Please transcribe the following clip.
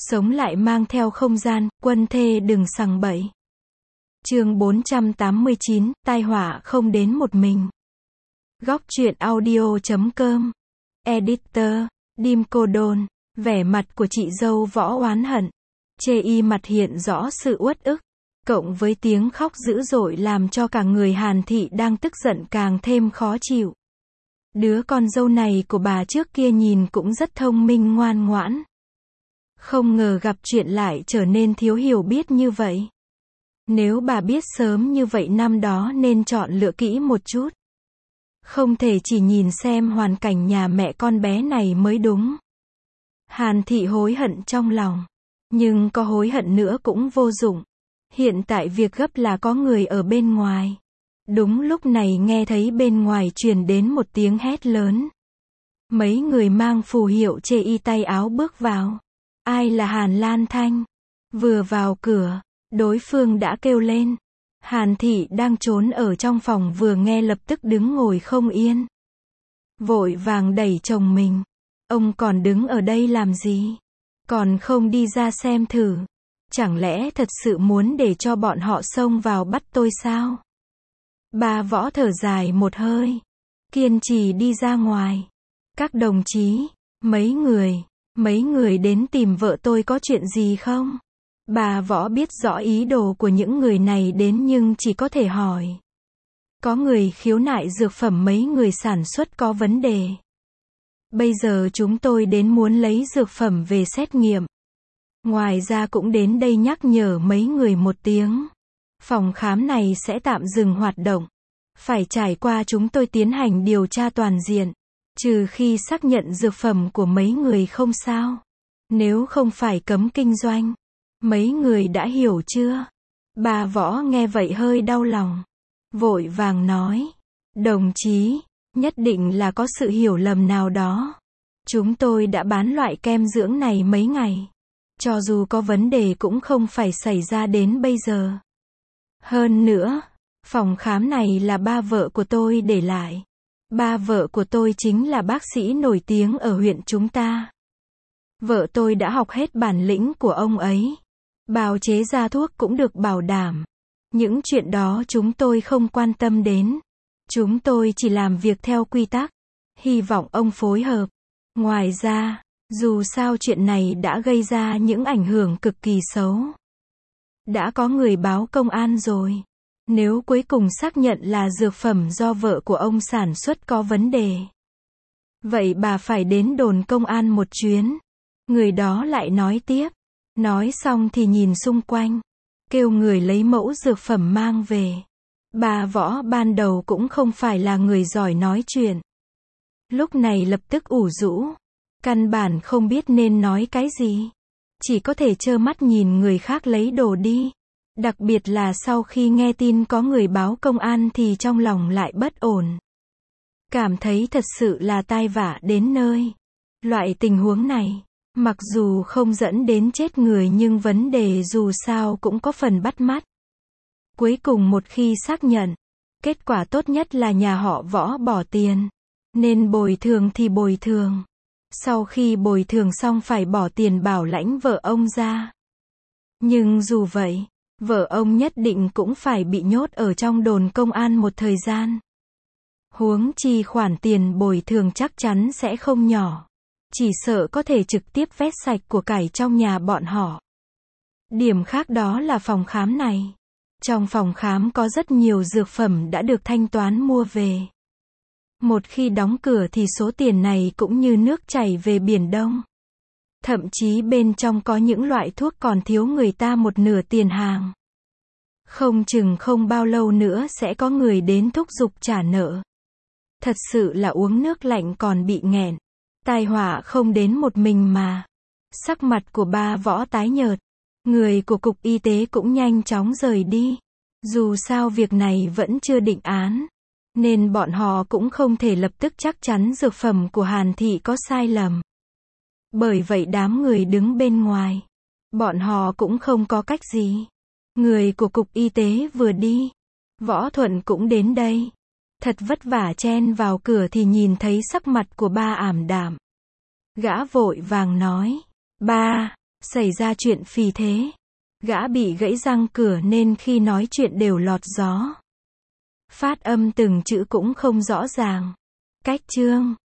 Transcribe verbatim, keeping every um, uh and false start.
Sống lại mang theo không gian, quân thê đừng sằng bậy. Chương bốn trăm tám mươi chín, tai họa không đến một mình. Góc truyện audio chấm com. Editor, Dim Cô Đôn. Vẻ mặt của chị dâu Võ oán hận. Chê y mặt hiện rõ sự uất ức. Cộng với tiếng khóc dữ dội làm cho cả người Hàn Thị đang tức giận càng thêm khó chịu. Đứa con dâu này của bà trước kia nhìn cũng rất thông minh ngoan ngoãn. Không ngờ gặp chuyện lại trở nên thiếu hiểu biết như vậy. Nếu bà biết sớm như vậy năm đó nên chọn lựa kỹ một chút. Không thể chỉ nhìn xem hoàn cảnh nhà mẹ con bé này mới đúng. Hàn Thị hối hận trong lòng. Nhưng có hối hận nữa cũng vô dụng. Hiện tại việc gấp là có người ở bên ngoài. Đúng lúc này nghe thấy bên ngoài truyền đến một tiếng hét lớn. Mấy người mang phù hiệu chê y tay áo bước vào. Ai là Hàn Lan Thanh? Vừa vào cửa, đối phương đã kêu lên. Hàn Thị đang trốn ở trong phòng vừa nghe lập tức đứng ngồi không yên. Vội vàng đẩy chồng mình. Ông còn đứng ở đây làm gì? Còn không đi ra xem thử. Chẳng lẽ thật sự muốn để cho bọn họ xông vào bắt tôi sao? Bà Võ thở dài một hơi. Kiên trì đi ra ngoài. Các đồng chí, mấy người, mấy người đến tìm vợ tôi có chuyện gì không? Bà Võ biết rõ ý đồ của những người này đến nhưng chỉ có thể hỏi. Có người khiếu nại dược phẩm mấy người sản xuất có vấn đề. Bây giờ chúng tôi đến muốn lấy dược phẩm về xét nghiệm. Ngoài ra cũng đến đây nhắc nhở mấy người một tiếng. Phòng khám này sẽ tạm dừng hoạt động. Phải trải qua chúng tôi tiến hành điều tra toàn diện. Trừ khi xác nhận dược phẩm của mấy người không sao. Nếu không phải cấm kinh doanh. Mấy người đã hiểu chưa? Bà Võ nghe vậy hơi đau lòng. Vội vàng nói. Đồng chí, nhất định là có sự hiểu lầm nào đó. Chúng tôi đã bán loại kem dưỡng này mấy ngày. Cho dù có vấn đề cũng không phải xảy ra đến bây giờ. Hơn nữa, phòng khám này là ba vợ của tôi để lại. Ba vợ của tôi chính là bác sĩ nổi tiếng ở huyện chúng ta. Vợ tôi đã học hết bản lĩnh của ông ấy. Bào chế ra thuốc cũng được bảo đảm. Những chuyện đó chúng tôi không quan tâm đến. Chúng tôi chỉ làm việc theo quy tắc. Hy vọng ông phối hợp. Ngoài ra, dù sao chuyện này đã gây ra những ảnh hưởng cực kỳ xấu. Đã có người báo công an rồi. Nếu cuối cùng xác nhận là dược phẩm do vợ của ông sản xuất có vấn đề. Vậy bà phải đến đồn công an một chuyến. Người đó lại nói tiếp. Nói xong thì nhìn xung quanh. Kêu người lấy mẫu dược phẩm mang về. Bà Võ ban đầu cũng không phải là người giỏi nói chuyện. Lúc này lập tức ủ rũ. Căn bản không biết nên nói cái gì. Chỉ có thể trơ mắt nhìn người khác lấy đồ đi. Đặc biệt là sau khi nghe tin có người báo công an thì trong lòng lại bất ổn. Cảm thấy thật sự là tai vạ đến nơi. Loại tình huống này, mặc dù không dẫn đến chết người nhưng vấn đề dù sao cũng có phần bắt mắt. Cuối cùng một khi xác nhận, kết quả tốt nhất là nhà họ Võ bỏ tiền. Nên bồi thường thì bồi thường. Sau khi bồi thường xong phải bỏ tiền bảo lãnh vợ ông ra. Nhưng dù vậy, vợ ông nhất định cũng phải bị nhốt ở trong đồn công an một thời gian. Huống chi khoản tiền bồi thường chắc chắn sẽ không nhỏ. Chỉ sợ có thể trực tiếp vét sạch của cải trong nhà bọn họ. Điểm khác đó là phòng khám này. Trong phòng khám có rất nhiều dược phẩm đã được thanh toán mua về. Một khi đóng cửa thì số tiền này cũng như nước chảy về biển Đông. Thậm chí bên trong có những loại thuốc còn thiếu người ta một nửa tiền hàng. Không chừng không bao lâu nữa sẽ có người đến thúc giục trả nợ. Thật sự là uống nước lạnh còn bị nghẹn. Tai họa không đến một mình mà. Sắc mặt của ba Võ tái nhợt. Người của cục y tế cũng nhanh chóng rời đi. Dù sao việc này vẫn chưa định án. Nên bọn họ cũng không thể lập tức chắc chắn dược phẩm của Hàn Thị có sai lầm. Bởi vậy đám người đứng bên ngoài. Bọn họ cũng không có cách gì. Người của cục y tế vừa đi. Võ Thuận cũng đến đây. Thật vất vả chen vào cửa thì nhìn thấy sắc mặt của ba ảm đạm. Gã vội vàng nói. Ba, Xảy ra chuyện phì thế. Gã bị gãy răng cửa nên khi nói chuyện đều lọt gió. Phát âm từng chữ cũng không rõ ràng. Cách chương.